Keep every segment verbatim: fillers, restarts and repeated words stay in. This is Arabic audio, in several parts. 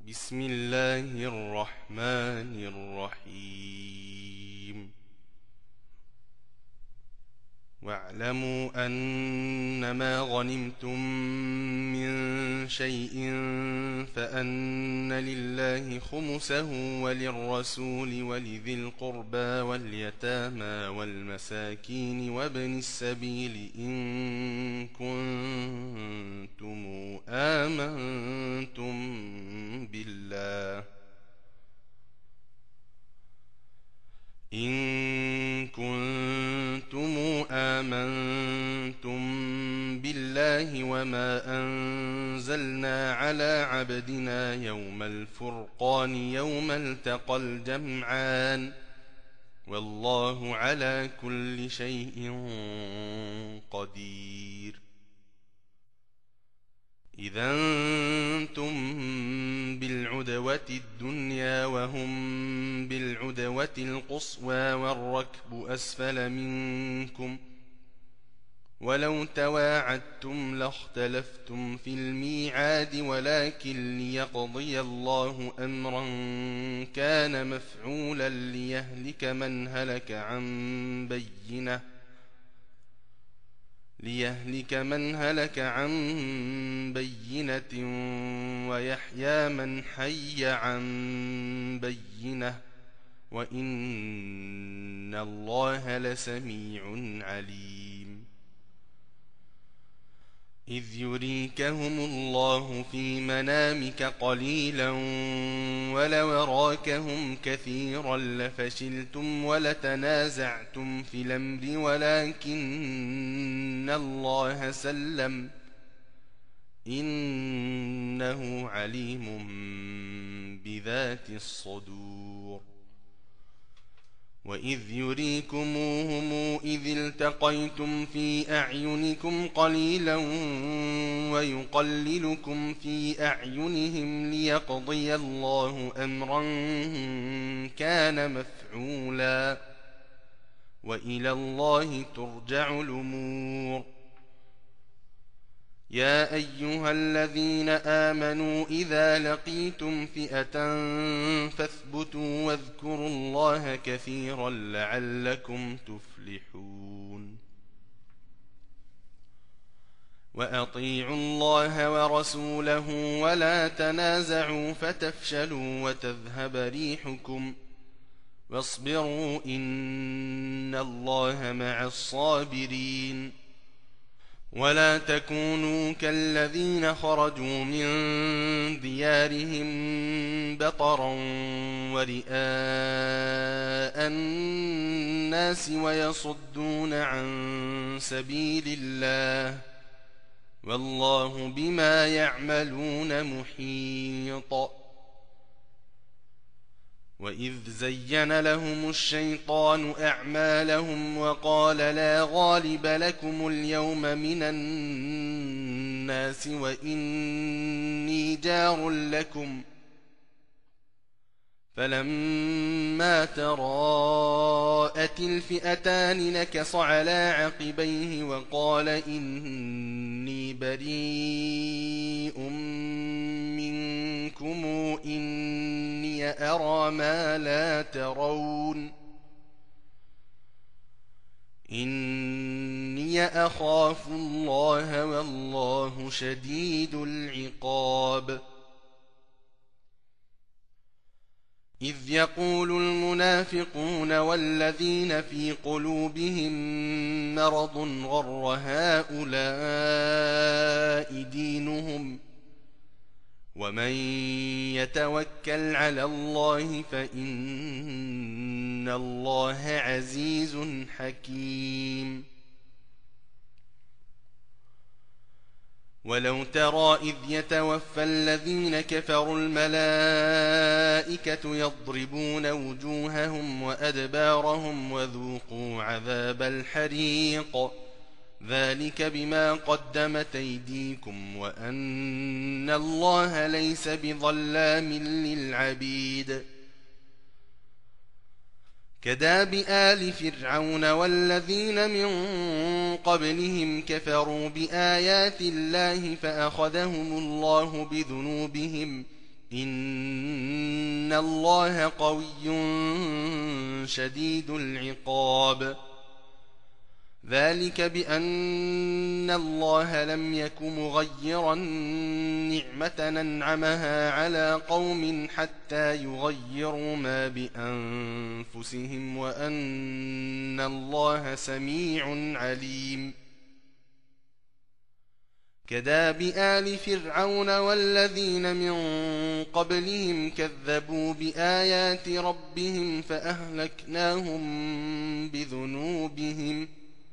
بسم الله الرحمن الرحيم واعلموا أنما غنمتم من شيء فأن لله خمسه وللرسول ولذي القربى واليتامى والمساكين وابن السبيل إن كنتم آمنتم بالله إن كنتم آمنتم بالله وما أنزلنا على عبدنا يوم الفرقان يوم التقى الجمعان والله على كل شيء قدير. إذا أنتم بالعدوة الدنيا وهم بالعدوة القصوى والركب أسفل منكم ولو تواعدتم لاختلفتم في الميعاد ولكن ليقضي الله أمرا كان مفعولا ليهلك من هلك عن بينة ليهلك من هلك عن بينة ويحيى من حي عن بينة وإن الله لسميع عليم. إذ يريكهم الله في منامك قليلا ولو أراكهم كثيرا لفشلتم ولتنازعتم في الأمر ولكن الله سلم إنه عليم بذات الصدور. وإذ يريكموهم إذ التقيتم في أعينكم قليلا ويقللكم في أعينهم ليقضي الله أمرا كان مفعولا وإلى الله ترجع الأمور. يا أيها الذين آمنوا إذا لقيتم فئة فاثبتوا واذكروا الله كثيرا لعلكم تفلحون. وأطيعوا الله ورسوله ولا تنازعوا فتفشلوا وتذهب ريحكم واصبروا إن الله مع الصابرين. ولا تكونوا كالذين خرجوا من ديارهم بطرا ورئاء الناس ويصدون عن سبيل الله والله بما يعملون محيط. وإذ زين لهم الشيطان أعمالهم وقال لا غالب لكم اليوم من الناس وإني جار لكم فلما تراءت الفئتان نكص على عقبيه وقال إني بريء منكم إني أرى ما لا ترون إني أخاف الله والله شديد العقاب. إذ يقول المنافقون والذين في قلوبهم مرض غر هؤلاء دينهم ومن يتوكل على الله فإن الله عزيز حكيم. ولو ترى إذ يتوفى الذين كفروا الملائكة يضربون وجوههم وأدبارهم وذوقوا عذاب الحريق ذلك بما قدمت أيديكم وأن الله ليس بظلام للعبيد. كداب آل فرعون والذين من قبلهم كفروا بآيات الله فأخذهم الله بذنوبهم إن الله قوي شديد العقاب. ذلك بأن الله لم يك مغيرا نعمة أنعمها على قوم حتى يغيروا ما بأنفسهم وأن الله سميع عليم. كداب آل فرعون والذين من قبلهم كذبوا بآيات ربهم فأهلكناهم بذنوبهم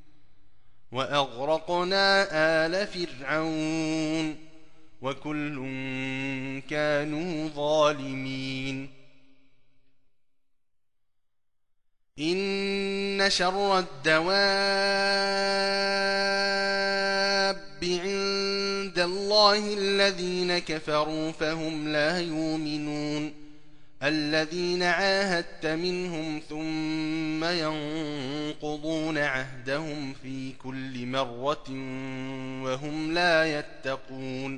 وأغرقنا آل فرعون وكل كانوا ظالمين. إن شر الدواب عند الله الذين كفروا فهم لا يؤمنون. الذين عاهدت منهم ثم ينقضون عهدهم في كل مرة وهم لا يتقون.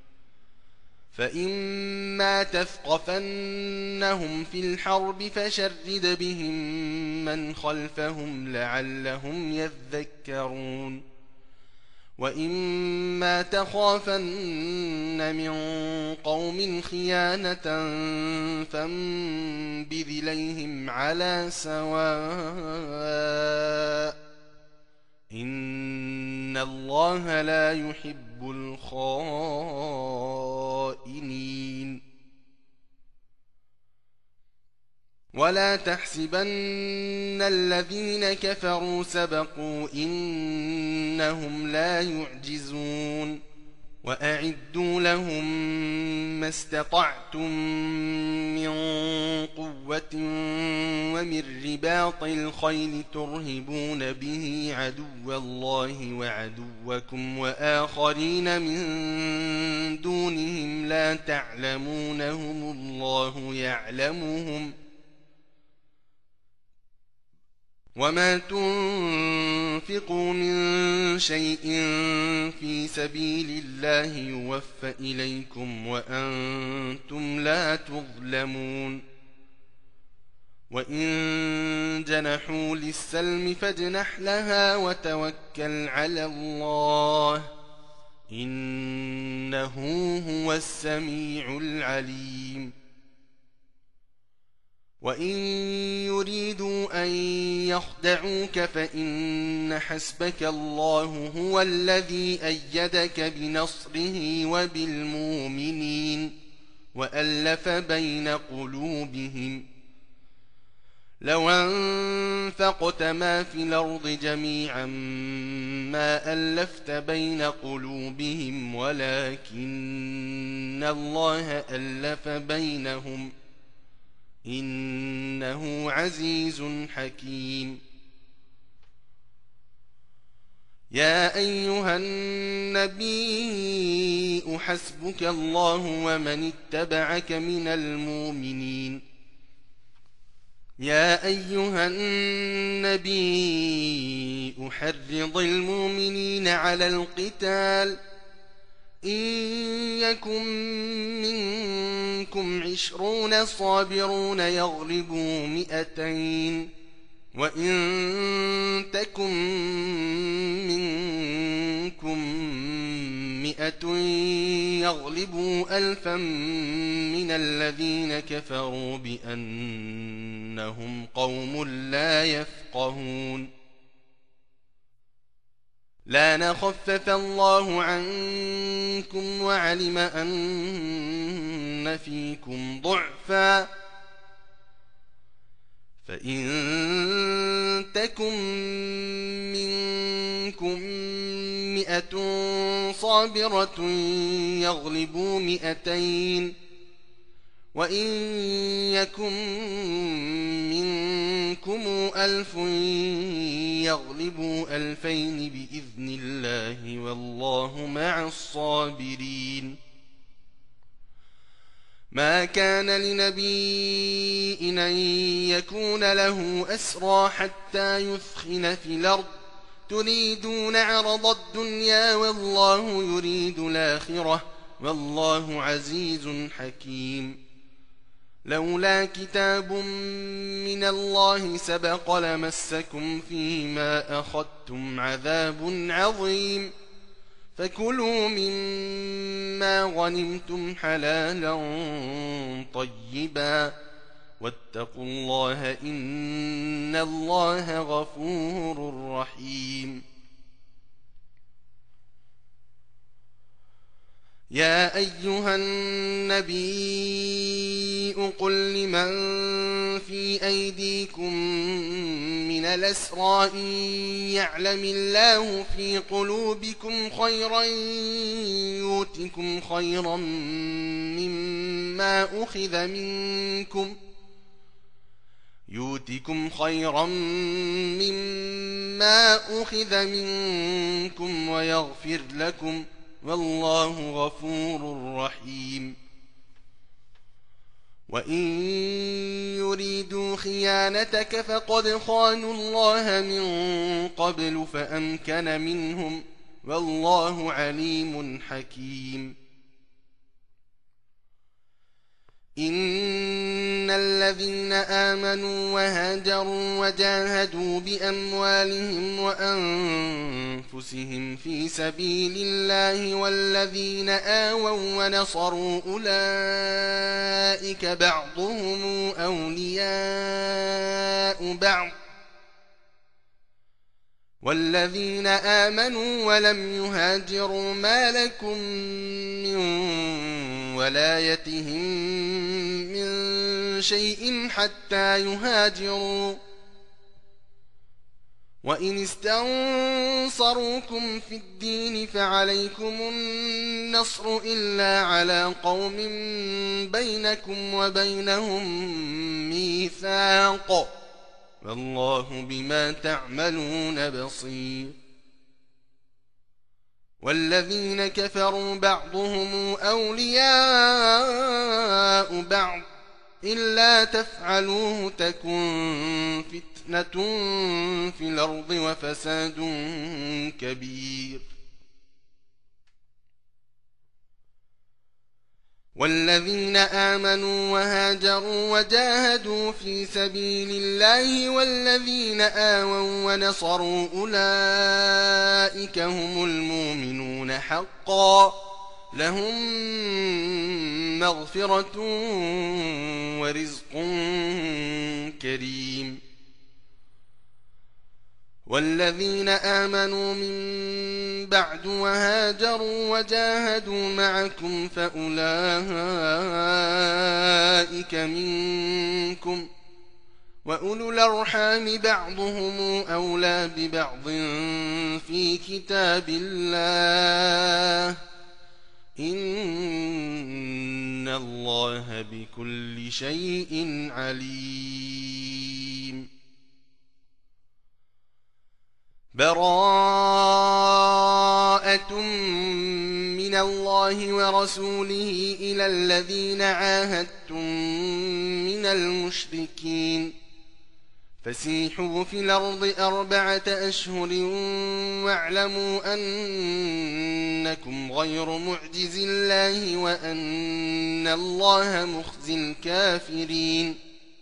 فإما تثقفنهم في الحرب فشرد بهم من خلفهم لعلهم يذكرون. وإما تخافن من قوم خيانة فانبذ إليهم على سواء إن الله لا يحب الخائنين. ولا تحسبن الذين كفروا سبقوا إنهم لا يعجزون. وأعدوا لهم ما استطعتم من قوة ومن رباط الخيل ترهبون به عدو الله وعدوكم وآخرين من دونهم لا تعلمونهم الله يعلمهم. وما تنفقوا من شيء في سبيل الله يوفى إليكم وأنتم لا تظلمون. وإن جنحوا للسلم فاجنح لها وتوكل على الله إنه هو السميع العليم. وإن يريدوا أن يخدعوك فإن حسبك الله هو الذي أيدك بنصره وبالمؤمنين وألف بين قلوبهم. لو أنفقت ما في الأرض جميعا ما ألفت بين قلوبهم ولكن الله ألف بينهم إنه عزيز حكيم. يا أيها النبي حسبك الله ومن اتبعك من المؤمنين. يا أيها النبي حرض المؤمنين على القتال إن يكن منكم عشرون صابرون يغلبوا مئتين وإن تكن منكم مئة يغلبوا ألفا من الذين كفروا بأنهم قوم لا يفقهون. لا نخفف الله عنكم وعلم أن فيكم ضعفا فإن تكن منكم مئة صابرة يغلبوا مئتين وإن يكن منكم ألف يغلبوا ألفين بإذن الله والله مع الصابرين. ما كان لنبي أن يكون له أسرى حتى يثخن في الأرض تريدون عرض الدنيا والله يريد الآخرة والله عزيز حكيم. لولا كتاب من الله سبق لمسكم فيما أخذتم عذاب عظيم. فكلوا مما غنمتم حلالا طيبا واتقوا الله إن الله غفور رحيم. يا أيها النبي قل لمن في أيديكم من الأسرى إن يعلم الله في قلوبكم خيرا يؤتكم خيرا مما أخذ منكم يؤتكم خيرا مما أخذ منكم ويغفر لكم والله غفور رحيم. وإن يريدوا خيانتك فقد خانوا الله من قبل فأمكن منهم والله عليم حكيم. إن الذين آمنوا وهاجروا وجاهدوا بأموالهم وأنفسهم في سبيل الله والذين آووا ونصروا أولئك بعضهم أولياء بعض والذين آمنوا ولم يهاجروا ما لكم من ولايتهم من شيء حتى يهاجروا وإن استنصروكم في الدين فعليكم النصر إلا على قوم بينكم وبينهم ميثاق والله بما تعملون بصير. والذين كفروا بعضهم أولياء بعض إلا تفعلوه تكن فتنة في الأرض وفساد كبير. والذين آمنوا وهاجروا وجاهدوا في سبيل الله والذين آووا ونصروا أولئك هم المؤمنون حقا لهم مغفرة ورزق كريم. والذين آمنوا من بعد وهاجروا وجاهدوا معكم فأولئك منكم وأولو الأرحام بعضهم أولى ببعض في كتاب الله إن الله بكل شيء عليم. براءة من الله ورسوله إلى الذين عاهدتم من المشركين فسيحوا في الأرض أربعة أشهر واعلموا أنكم غير معجز الله وأن الله مخزي الكافرين.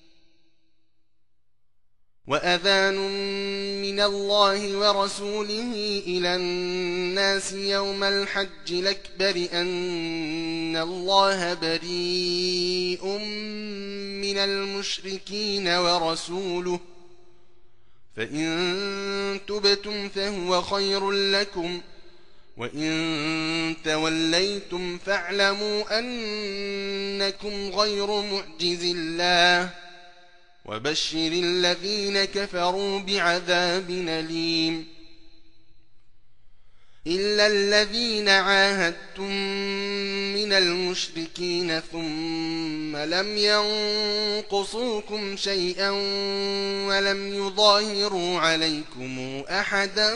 وأذان من الله ورسوله إلى الناس يوم الحج الأكبر أن الله بريء من المشركين ورسوله فإن تبتم فهو خير لكم وإن توليتم فاعلموا أنكم غير معجز الله وبشر الذين كفروا بعذاب أليم. إلا الذين عاهدتم من المشركين ثم لم ينقصوكم شيئا ولم يظاهروا عليكم أحدا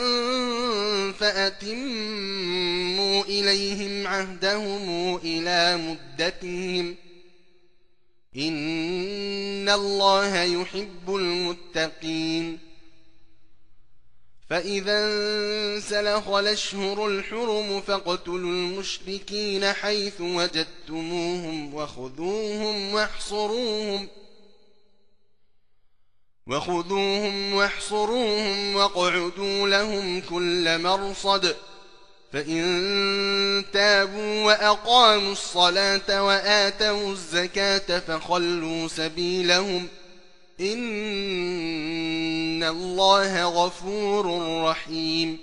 فأتموا إليهم عهدهم إلى مدتهم إن الله يحب المتقين. فإذا انسلخ الأشهر الحرم فاقتلوا المشركين حيث وجدتموهم وخذوهم واحصروهم وخذوهم واحصروهم واقعدوا لهم كل مرصد فإن تابوا وأقاموا الصلاة وآتوا الزكاة فخلوا سبيلهم إن الله غفور رحيم.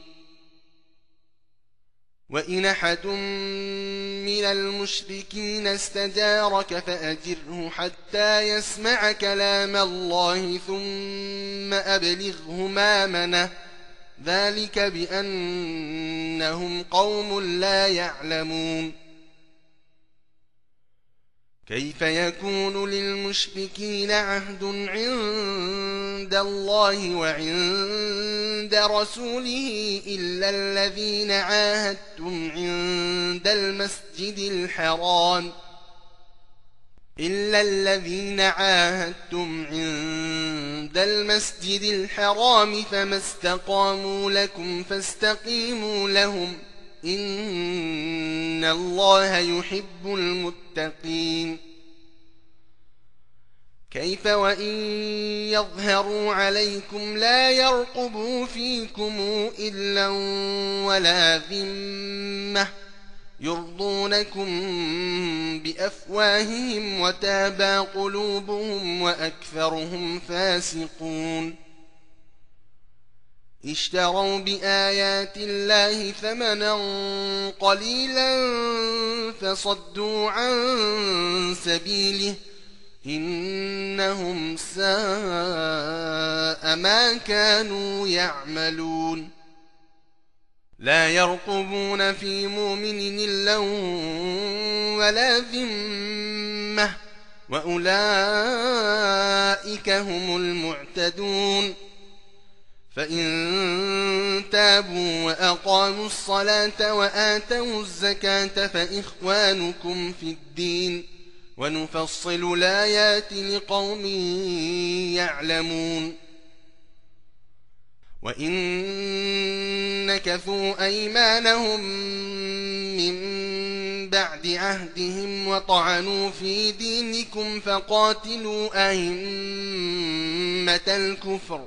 وإن أحد من المشركين استجارك فأجره حتى يسمع كلام الله ثم أبلغه مأمنه ذلك بأنهم قوم لا يعلمون. كيف يكون للمشركين عهد عند الله وعند رسوله إلا الذين عاهدتم عند المسجد الحرام إلا الذين عاهدتم عند المسجد الحرام فما استقاموا لكم فاستقيموا لهم إن الله يحب المتقين. كيف وإن يظهروا عليكم لا يرقبوا فيكم إلا ولا ذمة يرضونكم بأفواههم وتابى قلوبهم وأكثرهم فاسقون. اشتروا بآيات الله ثمنا قليلا فصدوا عن سبيله إنهم ساء ما كانوا يعملون. لا يرقبون في مؤمن إلا ولا ذمة وأولئك هم المعتدون. فإن تابوا وأقاموا الصلاة وآتوا الزكاة فإخوانكم في الدين ونفصل الآيات لقوم يعلمون. وإن نكثوا أيمانهم من بعد عهدهم وطعنوا في دينكم فقاتلوا أئمة الكفر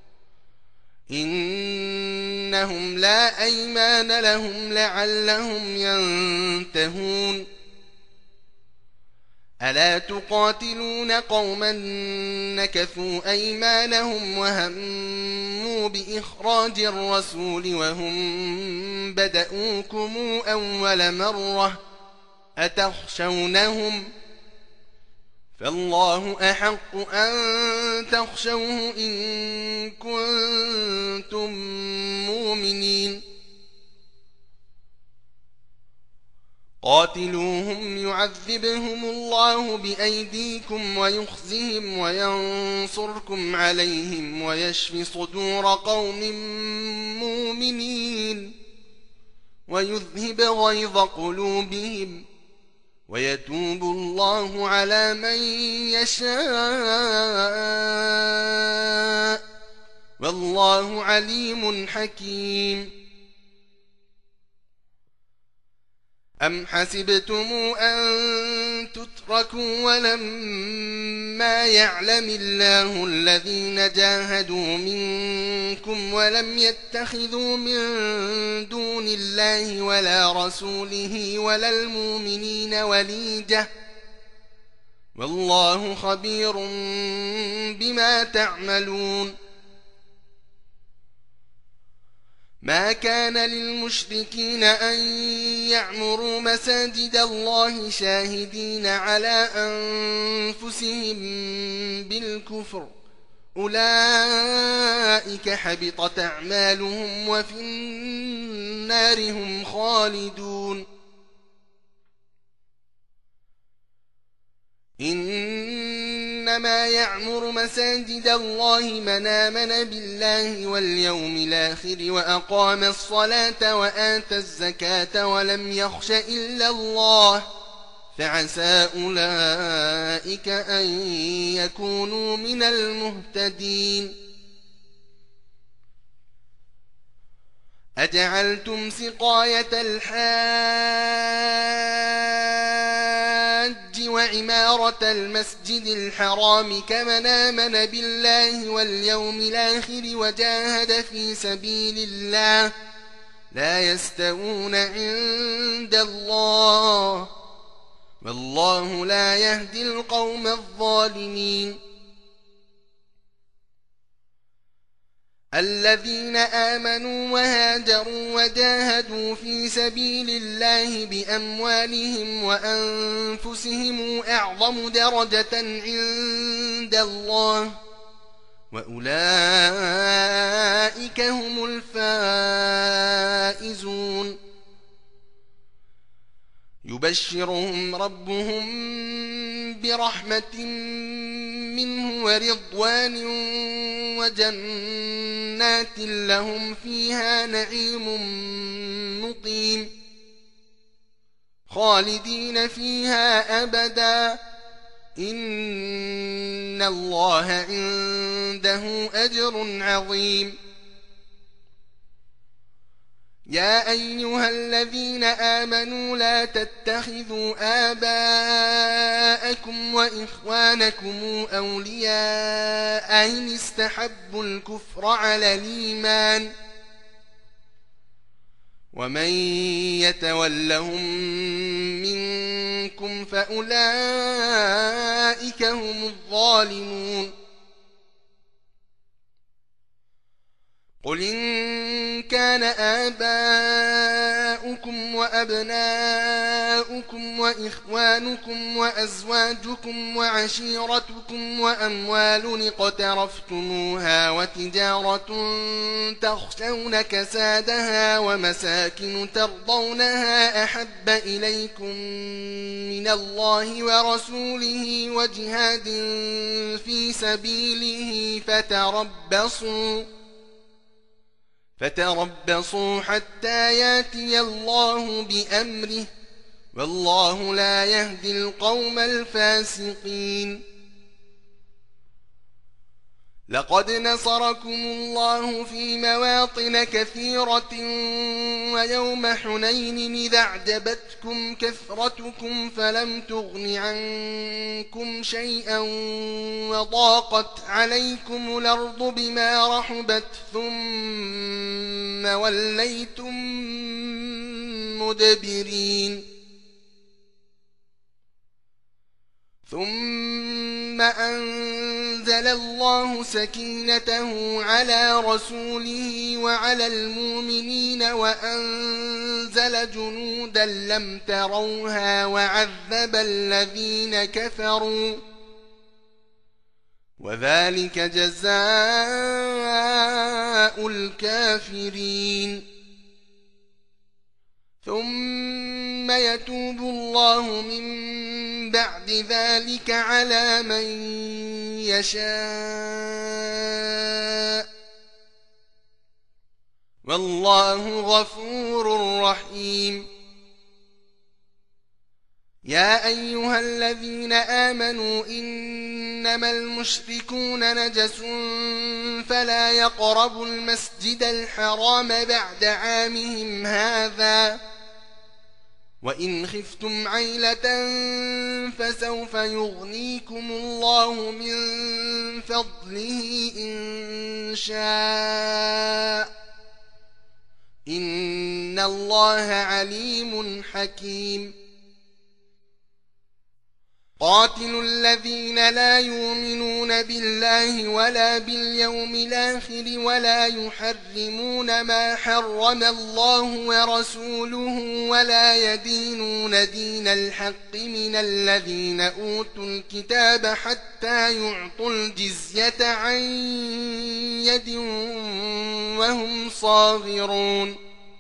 إنهم لا أيمان لهم لعلهم ينتهون. ألا تقاتلون قوما نكثوا أيمانهم وهموا بإخراج الرسول وهم بدؤوكم أول مرة أتخشونهم فالله أحق أن تخشوه إن كنتم مؤمنين. قاتلوهم يعذبهم الله بأيديكم ويخزهم وينصركم عليهم ويشف صدور قوم مؤمنين ويذهب غيظ قلوبهم ويتوب الله على من يشاء والله عليم حكيم. أم حسبتم أن تتركوا ولما يعلم الله الذين جاهدوا منكم ولم يتخذوا من دون الله ولا رسوله ولا المؤمنين وليجة والله خبير بما تعملون. ما كان للمشركين أن يعمروا مساجد الله شاهدين على أنفسهم بالكفر أولئك حبطت أعمالهم وفي النار هم خالدون. إنما يعمر مساجد الله من آمن بالله واليوم الآخر وأقام الصلاة وآتى الزكاة ولم يخش إلا الله فعسى أولئك أن يكونوا من المهتدين. أجعلتم سقاية الحاج وعمارة المسجد الحرام كمن آمن بالله واليوم الآخر وجاهد في سبيل الله لا يستوون عند الله والله لا يهدي القوم الظالمين الذين آمنوا وهاجروا وجاهدوا في سبيل الله بأموالهم وأنفسهم أعظم درجة عند الله وأولئك هم الفائزون يبشرهم ربهم برحمة منه ورضوان وجنات لهم فيها نعيم مقيم خالدين فيها أبدا إن الله عنده أجر عظيم يا أيها الذين آمنوا لا تتخذوا آباءكم وإخوانكم أولياء إن استحبوا الكفر على الإيمان ومن يتولهم منكم فأولئك هم الظالمون قل إن كان آباؤكم وأبناؤكم وإخوانكم وأزواجكم وعشيرتكم وأموال اقترفتموها وتجارة تخشون كسادها ومساكن ترضونها أحب إليكم من الله ورسوله وجهاد في سبيله فتربصوا فتربصوا حتى ياتي الله بأمره والله لا يهدي القوم الفاسقين لقد نصركم الله في مواطن كثيرة ويوم حنين إذا أعجبتكم كثرتكم فلم تغن عنكم شيئا وضاقت عليكم الأرض بما رحبت ثم وليتم مدبرين ثم أنزل الله سكينته على رسوله وعلى المؤمنين وأنزل جنودا لم تروها وعذب الذين كفروا وذلك جزاء الكافرين ثم يتوب الله من بعد ذلك على من يشاء والله غفور رحيم يا أيها الذين آمنوا إنما المشركون نجس فلا يقربوا المسجد الحرام بعد عامهم هذا وإن خفتم عيلة فسوف يغنيكم الله من فضله إن شاء إن الله عليم حكيم قاتلوا الذين لا يؤمنون بالله ولا باليوم الآخر ولا يحرمون ما حرم الله ورسوله ولا يدينون دين الحق من الذين أوتوا الكتاب حتى يعطوا الجزية عن يد وهم صاغرون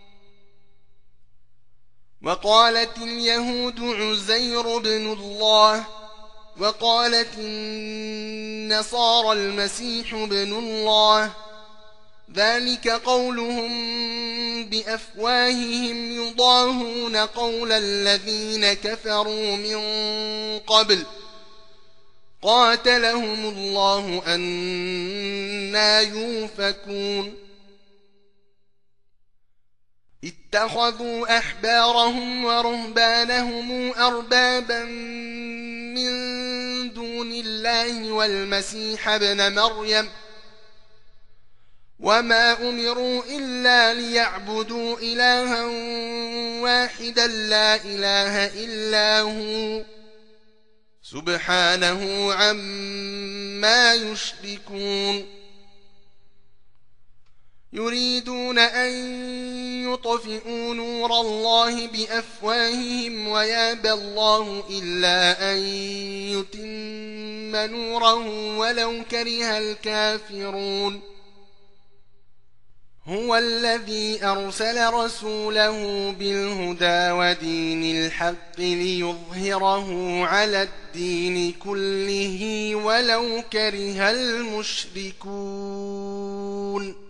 وقالت اليهود عزير بن الله وقالت النصارى المسيح بن الله ذلك قولهم بأفواههم يضاهون قول الذين كفروا من قبل قاتلهم الله أنى يؤفكون اتخذوا أحبارهم ورهبانهم أربابا من دون الله والمسيح ابن مريم وما أمروا إلا ليعبدوا إلها واحدا لا إله إلا هو سبحانه عما يشركون يريدون أن يطفئوا نور الله بأفواههم ويابى الله إلا أن يتم نوره ولو كره الكافرون هو الذي أرسل رسوله بالهدى ودين الحق ليظهره على الدين كله ولو كره المشركون